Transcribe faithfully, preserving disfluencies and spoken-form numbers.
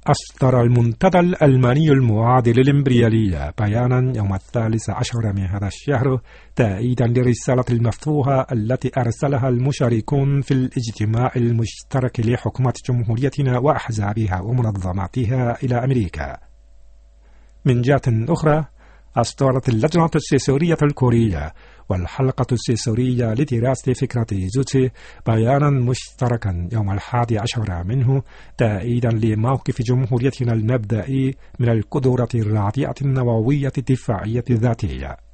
أصدر المنتدى الألماني المعادل للإمبريالية بيانا يوم الثالث عشر من هذا الشهر تأييدا للرسالة المفتوحة التي أرسلها المشاركون في الاجتماع المشترك لحكومة جمهوريتنا وأحزابها ومنظماتها إلى أمريكا. من جهة أخرى، أصدرت اللجنة السياسية الكورية والحلقة السياسية لدراسة فكرة جوتشي بيانا مشتركا يوم الحادي عشر منه تأييدا لموقف جمهوريتنا المبدئي من القدرة الرادعة النووية الدفاعية الذاتية.